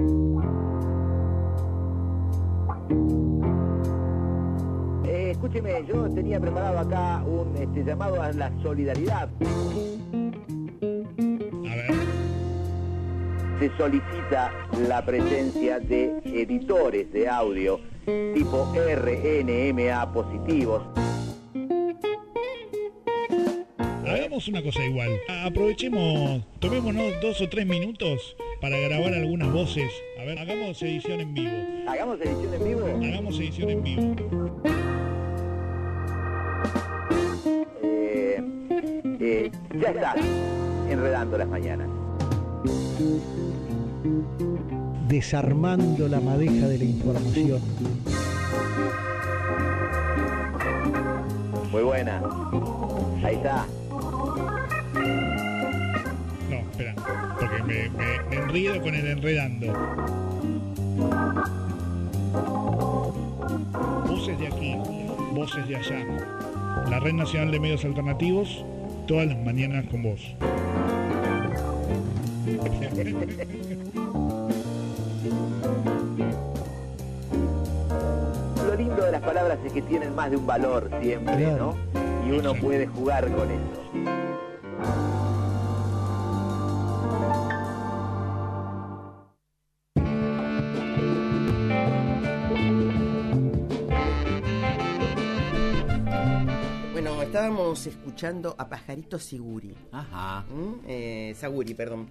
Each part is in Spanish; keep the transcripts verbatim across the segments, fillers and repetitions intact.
Eh, escúcheme, yo tenía preparado acá un este, llamado a la solidaridad. A ver. Se solicita la presencia de editores de audio tipo R N M A positivos. Hagamos una cosa igual. Aprovechemos, tomémonos dos o tres minutos para grabar algunas voces. A ver, hagamos edición en vivo. ¿Hagamos edición en vivo? Hagamos edición en vivo. Eh, eh, ya está, enredando las mañanas. Desarmando la madeja de la información. Muy buena. Ahí está. No, espera, porque me, me, me enredo con el enredando. Voces de aquí, voces de allá. La Red Nacional de Medios Alternativos, todas las mañanas con vos. Lo lindo de las palabras es que tienen más de un valor siempre, Claro. ¿no? Y uno puede jugar con eso. Bueno, estábamos escuchando a Pajarito Siguri. Ajá. ¿Mm? Eh, Saguri, perdón.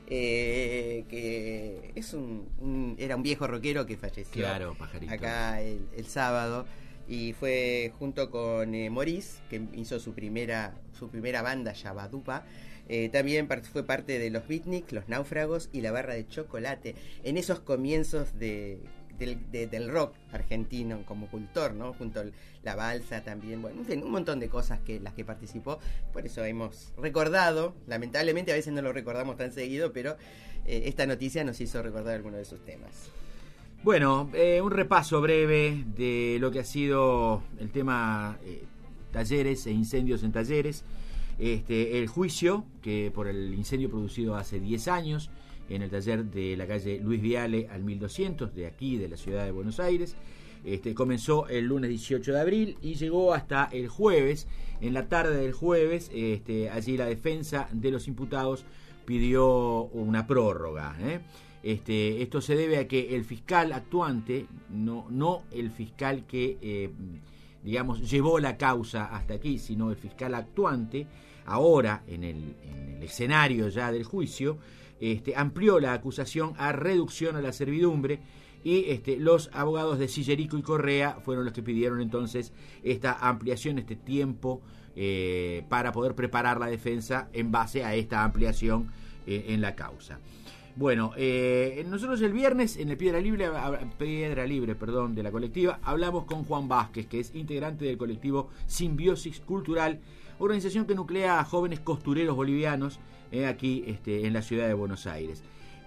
Eh, que es un, un era un viejo rockero que falleció. Claro, Pajarito. Acá el, el sábado. Y fue junto con eh, Maurice, que hizo su primera su primera banda, Yabadupa. Eh, también part- fue parte de los Beatniks, los Náufragos y la Barra de Chocolate. En esos comienzos de, del, de, del rock argentino como cultor, ¿no? Junto a la balsa también. Bueno, en fin, un montón de cosas que las que participó. Por eso hemos recordado, lamentablemente a veces no lo recordamos tan seguido, pero eh, esta noticia nos hizo recordar algunos de sus temas. Bueno, eh, un repaso breve de lo que ha sido el tema eh, talleres e incendios en talleres. Este, el juicio que por el incendio producido hace diez años en el taller de la calle Luis Viale al mil doscientos de aquí, de la ciudad de Buenos Aires, este, comenzó el lunes dieciocho de abril y llegó hasta el jueves. En la tarde del jueves, este, allí la defensa de los imputados pidió una prórroga, ¿eh? Este, esto se debe a que el fiscal actuante, no, no el fiscal que, eh, digamos, llevó la causa hasta aquí, sino el fiscal actuante, ahora en el, en el escenario ya del juicio, este, amplió la acusación a reducción a la servidumbre y este, los abogados de Sillerico y Correa fueron los que pidieron entonces esta ampliación, este tiempo eh, para poder preparar la defensa en base a esta ampliación eh, en la causa. Bueno, eh, nosotros el viernes en el Piedra Libre, Piedra Libre, perdón, de la colectiva, hablamos con Juan Vázquez, que es integrante del colectivo Simbiosis Cultural, organización que nuclea a jóvenes costureros bolivianos eh, aquí este, en la ciudad de Buenos Aires.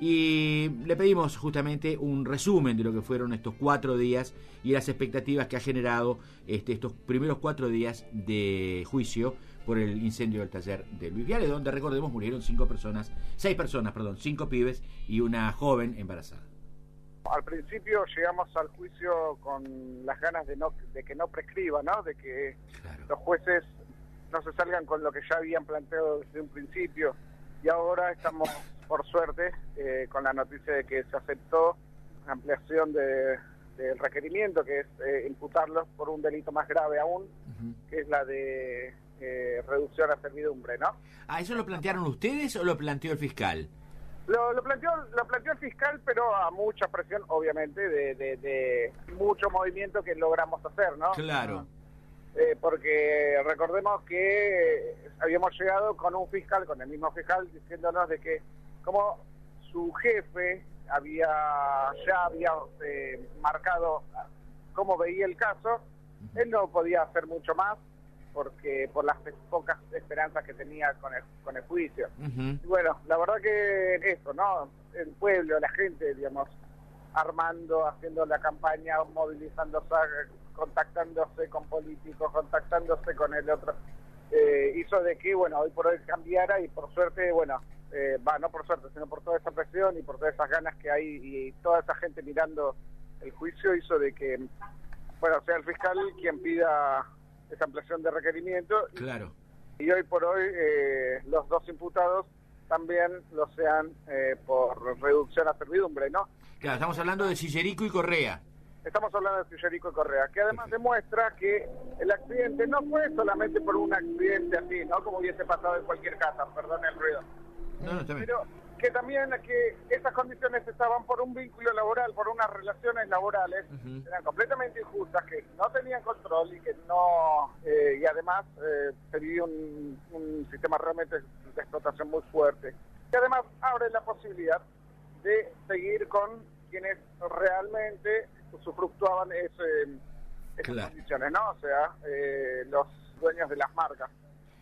Y le pedimos justamente un resumen de lo que fueron estos cuatro días y las expectativas que ha generado este, estos primeros cuatro días de juicio por el incendio del taller de Luis Viale, donde, recordemos, murieron cinco personas, seis personas, perdón, cinco pibes y una joven embarazada. Al principio llegamos al juicio con las ganas de no de que no prescriba, ¿no? De que claro. Los jueces no se salgan con lo que ya habían planteado desde un principio. Y ahora estamos, por suerte, eh, con la noticia de que se aceptó la ampliación de, del requerimiento, que es eh, imputarlos por un delito más grave aún, uh-huh. que es la de eh, reducción a servidumbre, ¿no? Ah, ¿eso lo plantearon ustedes o lo planteó el fiscal? Lo, lo planteó lo planteó el fiscal, pero a mucha presión, obviamente, de, de, de mucho movimiento que logramos hacer, ¿no? Claro. Eh, porque recordemos que habíamos llegado con un fiscal, con el mismo fiscal, diciéndonos de que como su jefe había ya había eh, marcado cómo veía el caso, él no podía hacer mucho más porque por las pocas esperanzas que tenía con el, con el juicio. Uh-huh. Y bueno, la verdad que eso, ¿no? El pueblo, la gente, digamos, armando, haciendo la campaña, movilizándose, contactándose con políticos, contactándose con el otro, eh, hizo de que, bueno, hoy por hoy cambiara y por suerte, bueno, eh, va, no por suerte, sino por toda esa presión y por todas esas ganas que hay y toda esa gente mirando el juicio, hizo de que, bueno, sea el fiscal quien pida esa ampliación de requerimiento. Claro. Y hoy por hoy eh, los dos imputados también lo sean eh, por reducción a servidumbre, ¿no? Claro, estamos hablando de Sillerico y Correa. Estamos hablando de Sillerico y Correa, que además demuestra que el accidente no fue solamente por un accidente así, ¿no? Como hubiese pasado en cualquier casa, perdón el ruido. No, no, está bien. Pero que también que esas condiciones estaban por un vínculo laboral, por unas relaciones laborales, uh-huh. eran completamente injustas, que no tenían control y que no, eh, y además eh, se vivía un, un sistema realmente de explotación muy fuerte. Y además abre la posibilidad de seguir con quienes realmente usufructuaban ese, esas claro. condiciones, ¿no? O sea, eh, los dueños de las marcas.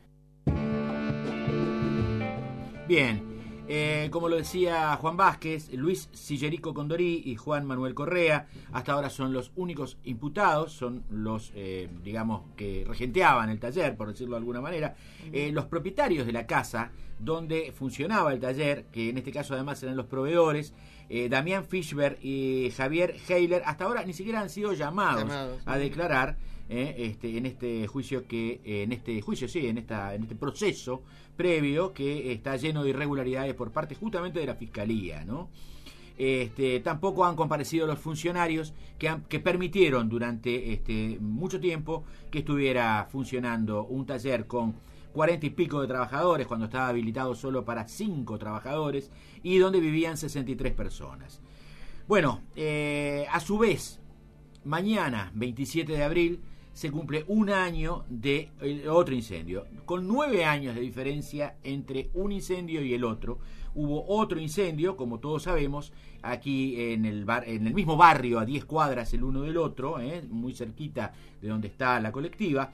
Bien. Eh, como lo decía Juan Vázquez, Luis Sillerico Condorí y Juan Manuel Correa hasta ahora son los únicos imputados, son los, eh, digamos, que regenteaban el taller, por decirlo de alguna manera. Eh, los propietarios de la casa donde funcionaba el taller, que en este caso además eran los proveedores, eh, Damián Fischberg y Javier Heiler, hasta ahora ni siquiera han sido llamados, llamados a declarar eh, este, en este juicio que, eh, en este juicio, sí, en esta, en este proceso previo que está lleno de irregularidades por parte justamente de la Fiscalía, ¿no? Este, tampoco han comparecido los funcionarios que, han, que permitieron durante este, mucho tiempo que estuviera funcionando un taller con cuarenta y pico de trabajadores cuando estaba habilitado solo para cinco trabajadores y donde vivían sesenta y tres personas. Bueno, eh, a su vez, mañana, veintisiete de abril, se cumple un año de otro incendio, con nueve años de diferencia entre un incendio y el otro. Hubo otro incendio, como todos sabemos, aquí en el bar, en el mismo barrio, a diez cuadras el uno del otro, eh, muy cerquita de donde está la colectiva,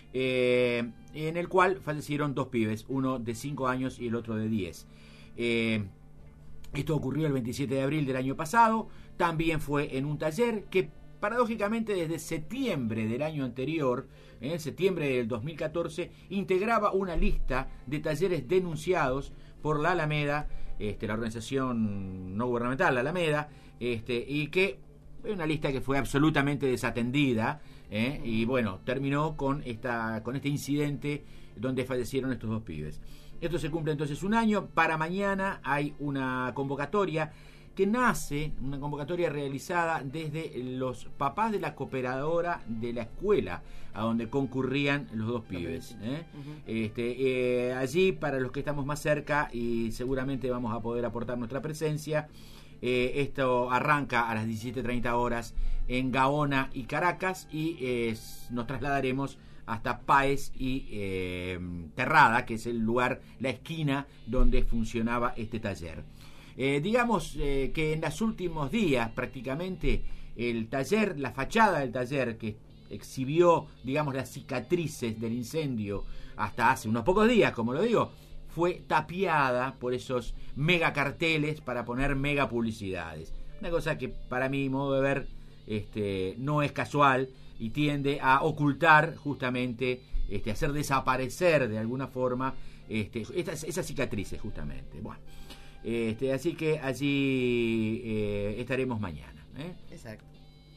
eh, en el cual fallecieron dos pibes, uno de cinco años y el otro de diez. Eh, esto ocurrió el veintisiete de abril del año pasado, también fue en un taller que paradójicamente desde septiembre del año anterior, en eh, septiembre del dos mil catorce, integraba una lista de talleres denunciados por la Alameda, este, la organización no gubernamental, la Alameda, este, y que una lista que fue absolutamente desatendida, eh, y bueno, terminó con esta, con este incidente donde fallecieron estos dos pibes. Esto se cumple entonces un año. Para mañana hay una convocatoria que nace, una convocatoria realizada desde los papás de la cooperadora de la escuela a donde concurrían los dos pibes. ¿eh? Uh-huh. Este, eh, allí, para los que estamos más cerca y seguramente vamos a poder aportar nuestra presencia, eh, esto arranca a las diecisiete treinta horas en Gaona y Caracas y eh, nos trasladaremos hasta Páez y eh, Terrada, que es el lugar, la esquina donde funcionaba este taller. Eh, digamos eh, que en los últimos días prácticamente el taller, la fachada del taller que exhibió, digamos, las cicatrices del incendio hasta hace unos pocos días, como lo digo, fue tapiada por esos mega carteles para poner mega publicidades. Una cosa que para mi modo de ver este, no es casual y tiende a ocultar justamente, este, hacer desaparecer de alguna forma este, estas, esas cicatrices justamente. Bueno. Este, así que allí eh, estaremos mañana. ¿eh? Exacto.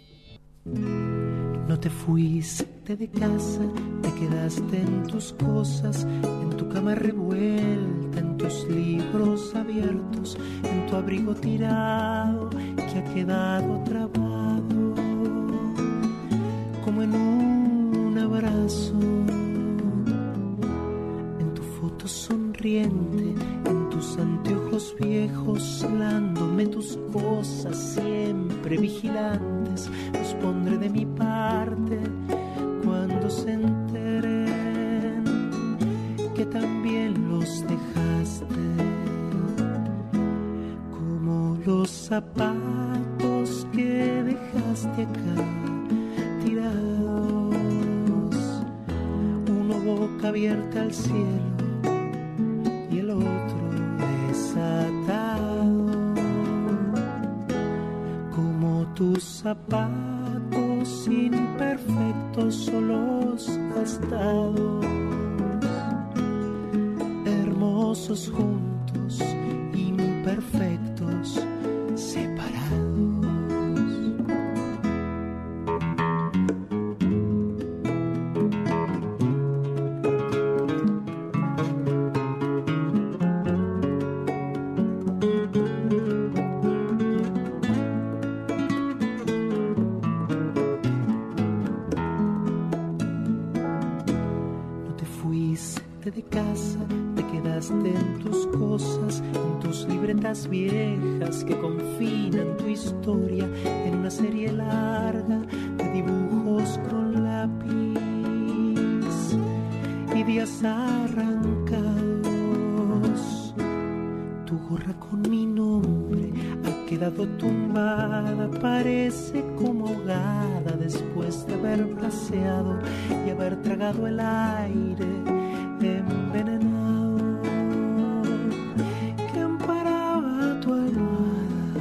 No te fuiste de casa, te quedaste en tus cosas, en tu cama revuelta, en tus libros abiertos, en tu abrigo tirado que ha quedado trabado, como en un abrazo, en tu foto sonriente, en tus anteojos viejos, celándome tus cosas, siempre vigilantes, los pondré de mi parte cuando se enteren que también los dejaste, como los zapatos que dejaste acá tirados, uno boca abierta al cielo y el otro desatado, como tus zapatos imperfectos, solos gastados, hermosos juntos quedaste en tus cosas, en tus libretas viejas que confinan tu historia en una serie larga de dibujos con lápiz y días arrancados. Tu gorra con mi nombre ha quedado tumbada, parece como ahogada después de haber braceado y haber tragado el aire envenenado que amparaba tu almohada,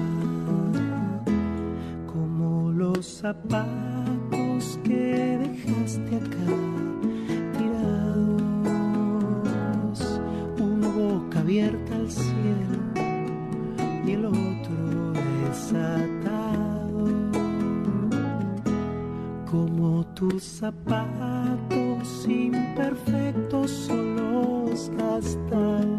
como los zapatos que dejaste acá tirados, uno boca abierta al cielo y el otro desatado, como tus zapatos imperfectos, solos gastados.